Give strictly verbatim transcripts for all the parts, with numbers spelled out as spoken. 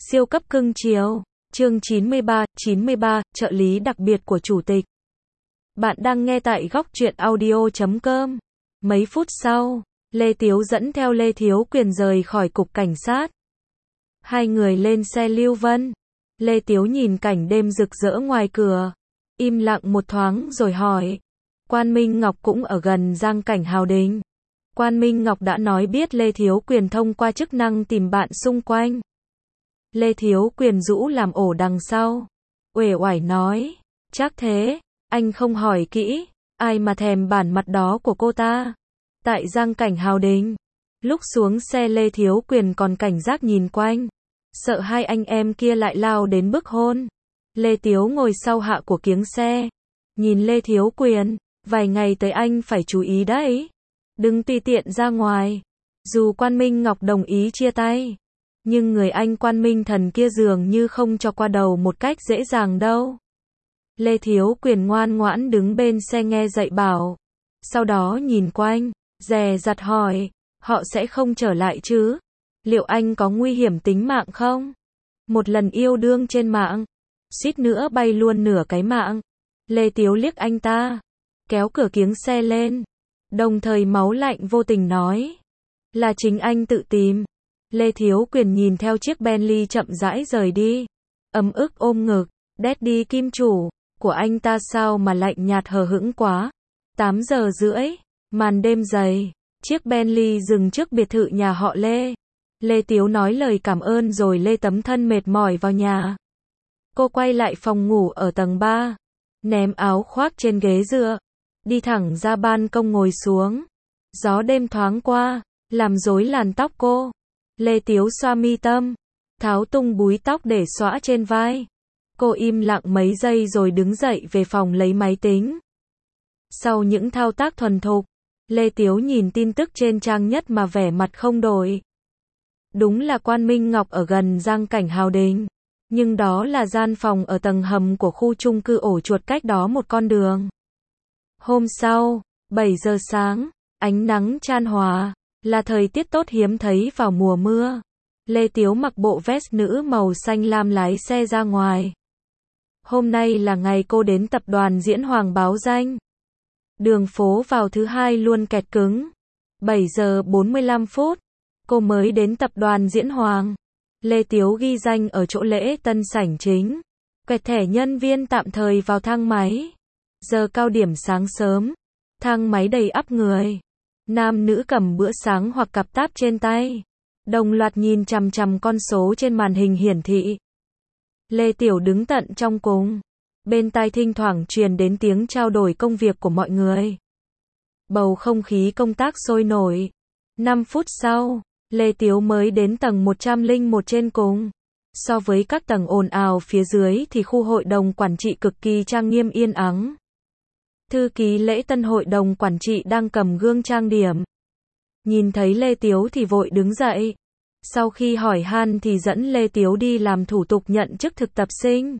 Siêu cấp cưng chiều. Chương chín mươi ba, chín mươi ba, trợ lý đặc biệt của chủ tịch. Bạn đang nghe tại góc truyện audio chấm com. Mấy phút sau, Lê Tiếu dẫn theo Lê Thiếu Quyền rời khỏi cục cảnh sát. Hai người lên xe Lưu Vân. Lê Tiếu nhìn cảnh đêm rực rỡ ngoài cửa, im lặng một thoáng rồi hỏi. Quan Minh Ngọc cũng ở gần Giang Cảnh Hào Đình. Quan Minh Ngọc đã nói biết Lê Thiếu Quyền thông qua chức năng tìm bạn xung quanh. Lê Thiếu Quyền rũ làm ổ đằng sau, uể oải nói, chắc thế, anh không hỏi kỹ, ai mà thèm bản mặt đó của cô ta. Tại Giang Cảnh Hào Đình, lúc xuống xe Lê Thiếu Quyền còn cảnh giác nhìn quanh, sợ hai anh em kia lại lao đến bức hôn. Lê Tiếu ngồi sau hạ của kiếng xe, nhìn Lê Thiếu Quyền, vài ngày tới anh phải chú ý đấy, đừng tùy tiện ra ngoài. Dù Quan Minh Ngọc đồng ý chia tay, nhưng người anh Quan Minh Thần kia dường như không cho qua đầu một cách dễ dàng đâu. Lê Thiếu Quyền ngoan ngoãn đứng bên xe nghe dạy bảo, sau đó nhìn quanh, dè dặt hỏi, họ sẽ không trở lại chứ? Liệu anh có nguy hiểm tính mạng không? Một lần yêu đương trên mạng, suýt nữa bay luôn nửa cái mạng. Lê Tiếu liếc anh ta, kéo cửa kiếng xe lên, đồng thời máu lạnh vô tình nói, là chính anh tự tìm. Lê Thiếu Quyền nhìn theo chiếc Bentley chậm rãi rời đi, ấm ức ôm ngực, Daddy Kim chủ của anh ta sao mà lạnh nhạt hờ hững quá. tám giờ rưỡi, màn đêm dày, chiếc Bentley dừng trước biệt thự nhà họ Lê. Lê Tiếu nói lời cảm ơn rồi lê tấm thân mệt mỏi vào nhà. Cô quay lại phòng ngủ ở tầng ba, ném áo khoác trên ghế dựa, đi thẳng ra ban công ngồi xuống. Gió đêm thoáng qua, làm rối làn tóc cô. Lê Tiếu xoa mi tâm, tháo tung búi tóc để xõa trên vai. Cô im lặng mấy giây rồi đứng dậy về phòng lấy máy tính. Sau những thao tác thuần thục, Lê Tiếu nhìn tin tức trên trang nhất mà vẻ mặt không đổi. Đúng là Quan Minh Ngọc ở gần Giang Cảnh Hào Đình, nhưng đó là gian phòng ở tầng hầm của khu chung cư ổ chuột cách đó một con đường. Hôm sau, bảy giờ sáng, ánh nắng chan hòa, là thời tiết tốt hiếm thấy vào mùa mưa. Lê Tiếu mặc bộ vest nữ màu xanh lam lái xe ra ngoài. Hôm nay là ngày cô đến tập đoàn Diễn Hoàng báo danh. Đường phố vào thứ hai luôn kẹt cứng. bảy giờ bốn mươi lăm phút, cô mới đến tập đoàn Diễn Hoàng. Lê Tiếu ghi danh ở chỗ lễ tân sảnh chính, quẹt thẻ nhân viên tạm thời vào thang máy. Giờ cao điểm sáng sớm, thang máy đầy ắp người. Nam nữ cầm bữa sáng hoặc cặp táp trên tay, đồng loạt nhìn chằm chằm con số trên màn hình hiển thị. Lê Tiểu đứng tận trong cùng, bên tai thỉnh thoảng truyền đến tiếng trao đổi công việc của mọi người. Bầu không khí công tác sôi nổi. năm phút sau, Lê Tiếu mới đến tầng một trăm lẻ một trên cùng. So với các tầng ồn ào phía dưới thì khu hội đồng quản trị cực kỳ trang nghiêm yên ắng. Thư ký lễ tân hội đồng quản trị đang cầm gương trang điểm. Nhìn thấy Lê Tiếu thì vội đứng dậy. Sau khi hỏi han thì dẫn Lê Tiếu đi làm thủ tục nhận chức thực tập sinh.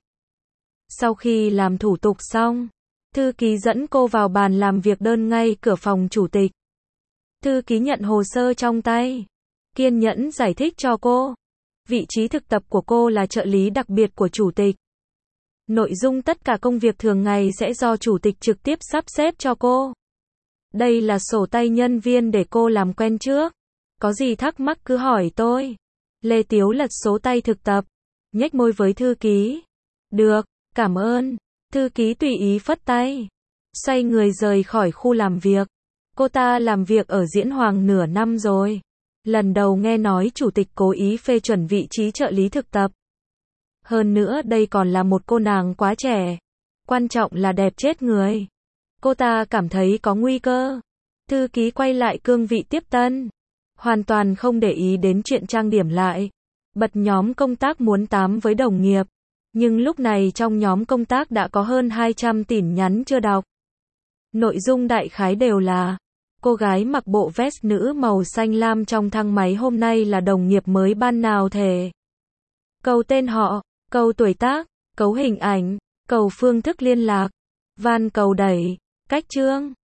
Sau khi làm thủ tục xong, thư ký dẫn cô vào bàn làm việc đơn ngay cửa phòng chủ tịch. Thư ký nhận hồ sơ trong tay, kiên nhẫn giải thích cho cô. Vị trí thực tập của cô là trợ lý đặc biệt của chủ tịch. Nội dung tất cả công việc thường ngày sẽ do chủ tịch trực tiếp sắp xếp cho cô. Đây là sổ tay nhân viên để cô làm quen trước. Có gì thắc mắc cứ hỏi tôi. Lê Tiếu lật số tay thực tập, nhếch môi với thư ký. Được, cảm ơn. Thư ký tùy ý phất tay, xoay người rời khỏi khu làm việc. Cô ta làm việc ở Diễn Hoàng nửa năm rồi. Lần đầu nghe nói chủ tịch cố ý phê chuẩn vị trí trợ lý thực tập. Hơn nữa đây còn là một cô nàng quá trẻ. Quan trọng là đẹp chết người. Cô ta cảm thấy có nguy cơ. Thư ký quay lại cương vị tiếp tân, hoàn toàn không để ý đến chuyện trang điểm lại. Bật nhóm công tác muốn tám với đồng nghiệp. Nhưng lúc này trong nhóm công tác đã có hơn hai trăm tin nhắn chưa đọc. Nội dung đại khái đều là, cô gái mặc bộ vest nữ màu xanh lam trong thang máy hôm nay là đồng nghiệp mới ban nào thể. Câu tên họ, câu tuổi tác, câu hình ảnh, câu phương thức liên lạc, van cầu đẩy, cách chương.